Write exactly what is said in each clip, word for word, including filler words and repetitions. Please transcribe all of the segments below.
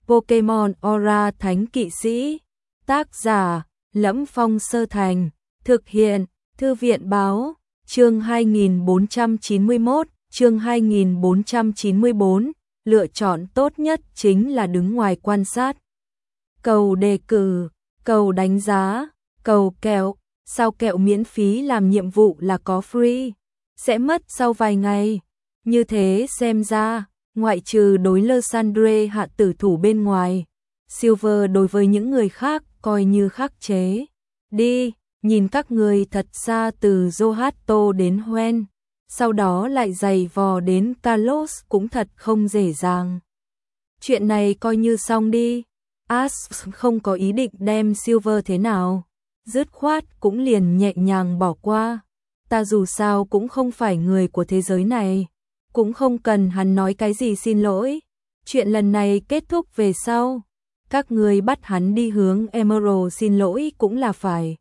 Pokemon Aura Thánh Kỵ Sĩ. Tác giả: Lẫm Phong Sơ Thành. Thực hiện: Thư viện Báo. Chương hai nghìn bốn trăm chín mươi mốt, chương hai nghìn bốn trăm chín mươi bốn, lựa chọn tốt nhất chính là đứng ngoài quan sát. Cầu đề cử, cầu đánh giá, cầu kẹo, sao kẹo miễn phí làm nhiệm vụ là có free, sẽ mất sau vài ngày. Như thế xem ra, ngoại trừ đối Lysandre hạ tử thủ bên ngoài, Silver đối với những người khác coi như khắc chế. Đi, nhìn các người thật xa từ Johto đến Hoenn, sau đó lại giày vò đến Kalos cũng thật không dễ dàng. Chuyện này coi như xong đi. Ash không có ý định đem Silver thế nào, dứt khoát cũng liền nhẹ nhàng bỏ qua. Ta dù sao cũng không phải người của thế giới này, cũng không cần hắn nói cái gì xin lỗi. Chuyện lần này kết thúc về sau, các người bắt hắn đi hướng Emerald xin lỗi cũng là phải.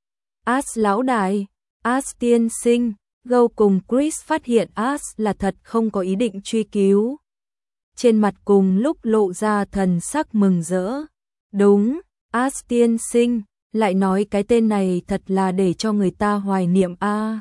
Ash lão đại, Ash tiên sinh, Gâu cùng Chris phát hiện Ash là thật không có ý định truy cứu. Trên mặt cùng lúc lộ ra thần sắc mừng rỡ. Đúng, Ash tiên sinh, lại nói cái tên này thật là để cho người ta hoài niệm a. À.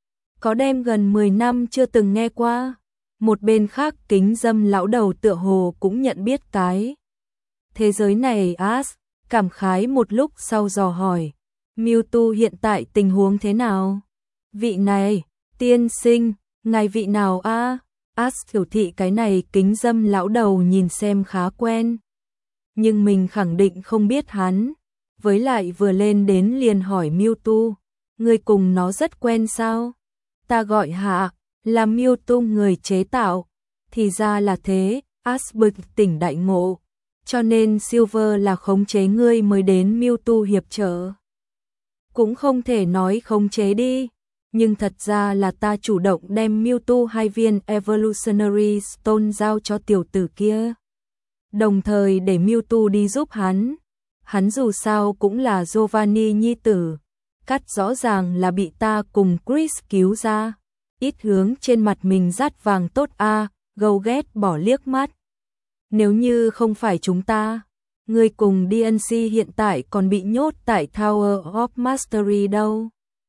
Có đem gần mười năm chưa từng nghe qua. Một bên khác kính dâm lão đầu tựa hồ cũng nhận biết cái thế giới này. Ash cảm khái một lúc sau dò hỏi, Mewtwo hiện tại tình huống thế nào? Vị này, tiên sinh, ngài vị nào a? À? Ash hiểu thị cái này kính dâm lão đầu nhìn xem khá quen, nhưng mình khẳng định không biết hắn. Với lại vừa lên đến liền hỏi Mewtwo, người cùng nó rất quen sao? Ta gọi hạ, là Mewtwo người chế tạo. Thì ra là thế. Ash bừng tỉnh đại ngộ, cho nên Silver là khống chế ngươi mới đến Mewtwo hiệp trợ. Cũng không thể nói khống chế đi, nhưng thật ra là ta chủ động đem Mewtwo hai viên Evolutionary Stone giao cho tiểu tử kia, đồng thời để Mewtwo đi giúp hắn. Hắn dù sao cũng là Giovanni nhi tử, cắt rõ ràng là bị ta cùng Chris cứu ra. Ít hướng trên mặt mình rát vàng tốt a. À, Gâu ghét bỏ liếc mắt. Nếu như không phải chúng ta, người cùng đê en xê hiện tại còn bị nhốt tại Tower of Mastery đâu.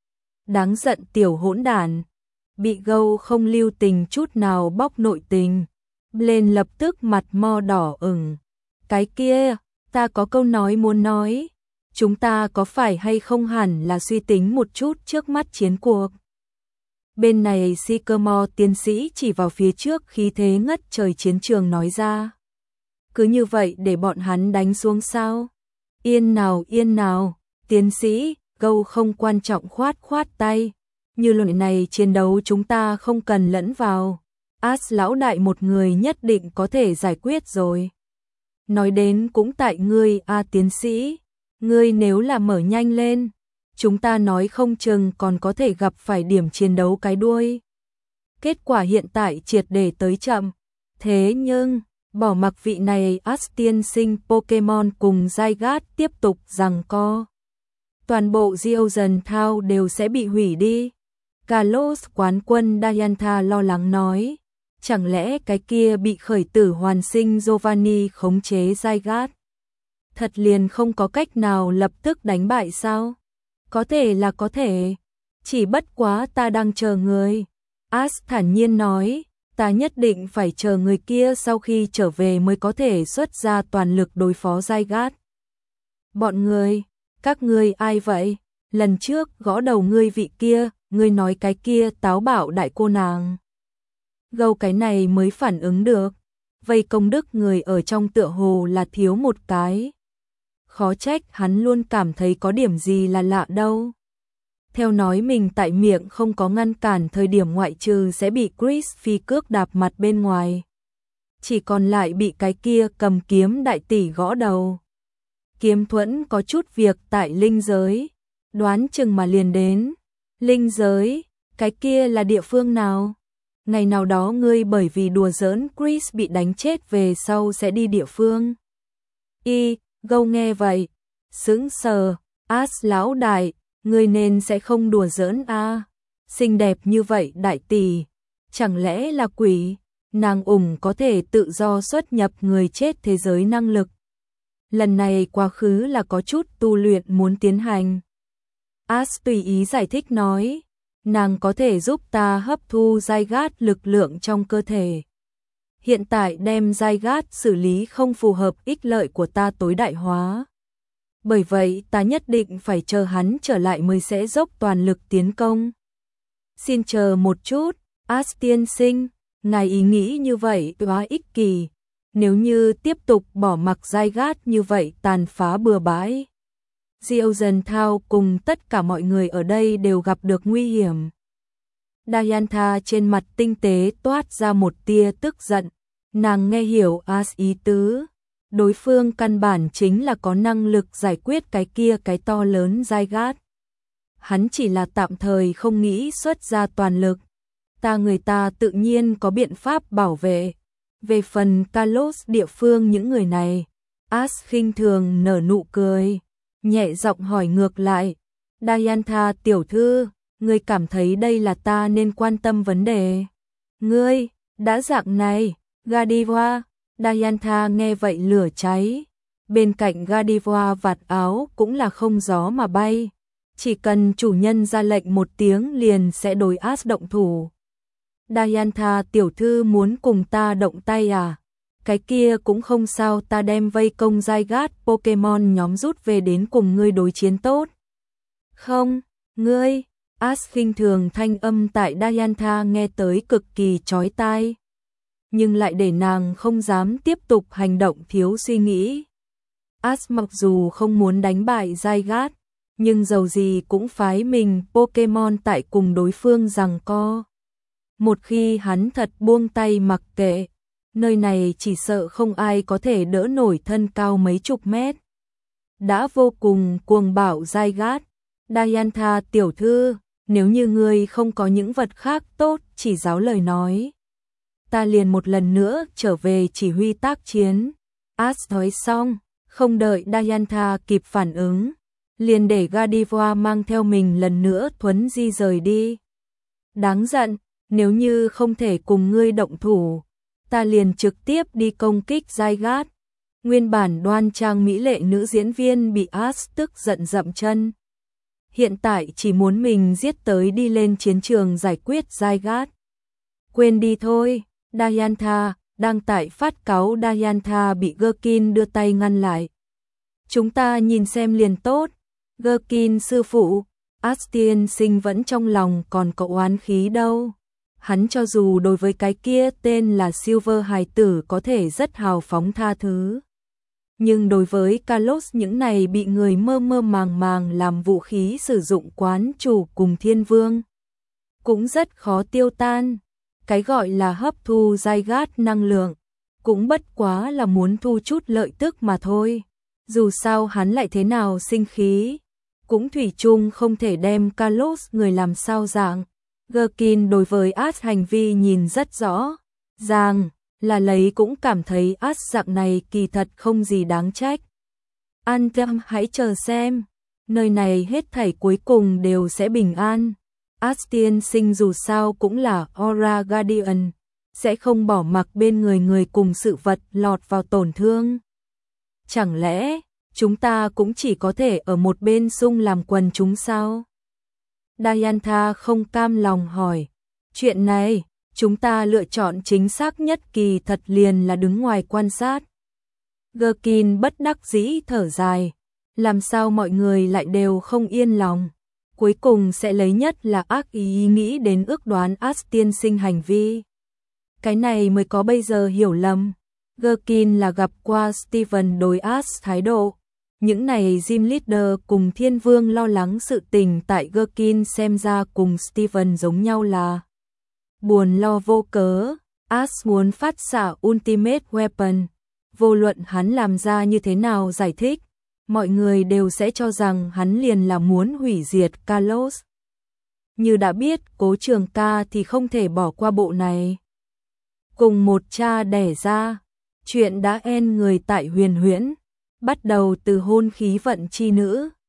Đáng giận tiểu hỗn đản. Bị Gâu không lưu tình chút nào bóc nội tình, lên lập tức mặt mo đỏ ửng. Cái kia, ta có câu nói muốn nói. Chúng ta có phải hay không hẳn là suy tính một chút trước mắt chiến cuộc. Bên này Sycamore tiến sĩ chỉ vào phía trước khí thế ngất trời chiến trường nói ra. Cứ như vậy để bọn hắn đánh xuống sao? Yên nào yên nào, tiến sĩ, Gâu không quan trọng khoát khoát tay. Như lần này chiến đấu chúng ta không cần lẫn vào. Ash lão đại một người nhất định có thể giải quyết rồi. Nói đến cũng tại ngươi a. À, tiến sĩ, ngươi nếu là mở nhanh lên, chúng ta nói không chừng còn có thể gặp phải điểm chiến đấu cái đuôi. Kết quả hiện tại triệt để tới chậm. Thế nhưng, bỏ mặc vị này Ash tiên sinh Pokemon cùng Zygarde tiếp tục giằng co, toàn bộ Geogen Town đều sẽ bị hủy đi. Kalos quán quân Diantha lo lắng nói, chẳng lẽ cái kia bị khởi tử hoàn sinh Giovanni khống chế Zygarde thật liền không có cách nào lập tức đánh bại sao? Có thể là có thể, chỉ bất quá ta đang chờ người. Ash thản nhiên nói, ta nhất định phải chờ người kia sau khi trở về mới có thể xuất ra toàn lực đối phó Zygarde. Bọn người, các ngươi ai vậy? Lần trước gõ đầu ngươi vị kia, ngươi nói cái kia táo bạo đại cô nàng. Gâu cái này mới phản ứng được, vây công đức người ở trong tựa hồ là thiếu một cái. Khó trách hắn luôn cảm thấy có điểm gì là lạ đâu. Theo nói mình tại miệng không có ngăn cản thời điểm ngoại trừ sẽ bị Chris phi cước đạp mặt bên ngoài, chỉ còn lại bị cái kia cầm kiếm đại tỷ gõ đầu. Kiếm thuẫn có chút việc tại linh giới, đoán chừng mà liền đến. Linh giới, cái kia là địa phương nào? Ngày nào đó ngươi bởi vì đùa giỡn Chris bị đánh chết về sau sẽ đi địa phương. Y, Gâu nghe vậy, sững sờ. Ash lão đại, ngươi nên sẽ không đùa giỡn a. À. Xinh đẹp như vậy đại tỷ, chẳng lẽ là quỷ? nàng ủng có thể tự do xuất nhập người chết thế giới năng lực. Lần này quá khứ là có chút tu luyện muốn tiến hành. As tùy ý giải thích nói, nàng có thể giúp ta hấp thu Zygarde lực lượng trong cơ thể. Hiện tại đem Zygarde xử lý không phù hợp ích lợi của ta tối đại hóa. Bởi vậy ta nhất định phải chờ hắn trở lại mới sẽ dốc toàn lực tiến công. Xin chờ một chút, As tiên sinh, ngài ý nghĩ như vậy quá ích kỷ. Nếu như tiếp tục bỏ mặc Zygarde như vậy tàn phá bừa bãi, Diêu Thao cùng tất cả mọi người ở đây đều gặp được nguy hiểm. Diantha trên mặt tinh tế toát ra một tia tức giận, nàng nghe hiểu As ý tứ. Đối phương căn bản chính là có năng lực giải quyết cái kia cái to lớn Zygarde. Hắn chỉ là tạm thời không nghĩ xuất ra toàn lực. Ta người ta tự nhiên có biện pháp bảo vệ. Về phần Kalos địa phương những người này, As khinh thường nở nụ cười, nhẹ giọng hỏi ngược lại, Diantha tiểu thư, ngươi cảm thấy đây là ta nên quan tâm vấn đề? Ngươi, đã dạng này, Godiva. Diantha nghe vậy lửa cháy, bên cạnh Godiva vạt áo cũng là không gió mà bay, chỉ cần chủ nhân ra lệnh một tiếng liền sẽ đối As động thủ. Diantha tiểu thư muốn cùng ta động tay à? Cái kia cũng không sao, ta đem vây công Zygarde Pokemon nhóm rút về đến cùng ngươi đối chiến tốt. Không, ngươi, As khinh thường thanh âm tại Diantha nghe tới cực kỳ chói tai, nhưng lại để nàng không dám tiếp tục hành động thiếu suy nghĩ. As mặc dù không muốn đánh bại Zygarde, nhưng dầu gì cũng phái mình Pokemon tại cùng đối phương giằng co. Một khi hắn thật buông tay mặc kệ, nơi này chỉ sợ không ai có thể đỡ nổi thân cao mấy chục mét. Đã vô cùng cuồng bạo Zygarde, Diantha tiểu thư, nếu như ngươi không có những vật khác tốt chỉ giáo lời nói, ta liền một lần nữa trở về chỉ huy tác chiến. As nói xong, không đợi Diantha kịp phản ứng, liền để Godiva mang theo mình lần nữa thuấn di rời đi. Đáng giận, nếu như không thể cùng ngươi động thủ, ta liền trực tiếp đi công kích Zygarde. Nguyên bản đoan trang mỹ lệ nữ diễn viên bị As tức giận dậm chân. Hiện tại chỉ muốn mình giết tới đi lên chiến trường giải quyết Zygarde. Quên đi thôi, Diantha, đang tại phát cáu Diantha bị Gherkin đưa tay ngăn lại. Chúng ta nhìn xem liền tốt. Gherkin sư phụ, As tiên sinh vẫn trong lòng còn có oán khí đâu. Hắn cho dù đối với cái kia tên là Silver hài tử có thể rất hào phóng tha thứ, nhưng đối với Kalos những này bị người mơ mơ màng màng làm vũ khí sử dụng quán chủ cùng thiên vương, cũng rất khó tiêu tan. Cái gọi là hấp thu Zygarde năng lượng, cũng bất quá là muốn thu chút lợi tức mà thôi. Dù sao hắn lại thế nào sinh khí, cũng thủy chung không thể đem Kalos người làm sao dạng. Gherkin đối với As hành vi nhìn rất rõ ràng, là lấy cũng cảm thấy As dạng này kỳ thật không gì đáng trách. An tâm, hãy chờ xem, nơi này hết thảy cuối cùng đều sẽ bình an. As tiên sinh dù sao cũng là Aura Guardian, sẽ không bỏ mặc bên người người cùng sự vật lọt vào tổn thương. Chẳng lẽ chúng ta cũng chỉ có thể ở một bên sung làm quần chúng sao? Diantha không cam lòng hỏi, chuyện này, chúng ta lựa chọn chính xác nhất kỳ thật liền là đứng ngoài quan sát. Gherkin bất đắc dĩ thở dài, làm sao mọi người lại đều không yên lòng, cuối cùng sẽ lấy nhất là ác ý nghĩ đến ước đoán As tiên sinh hành vi. Cái này mới có bây giờ hiểu lầm. Gherkin là gặp qua Steven đối As thái độ. Những này Gym Leader cùng Thiên Vương lo lắng sự tình tại Gherkin xem ra cùng Steven giống nhau là buồn lo vô cớ. As muốn phát xạ Ultimate Weapon, vô luận hắn làm ra như thế nào giải thích, mọi người đều sẽ cho rằng hắn liền là muốn hủy diệt Kalos. Như đã biết Cố Trường Ca thì không thể bỏ qua bộ này. Cùng một cha đẻ ra, chuyện đã en người tại Huyền Huyễn, bắt đầu từ hôn khí vận chi nữ,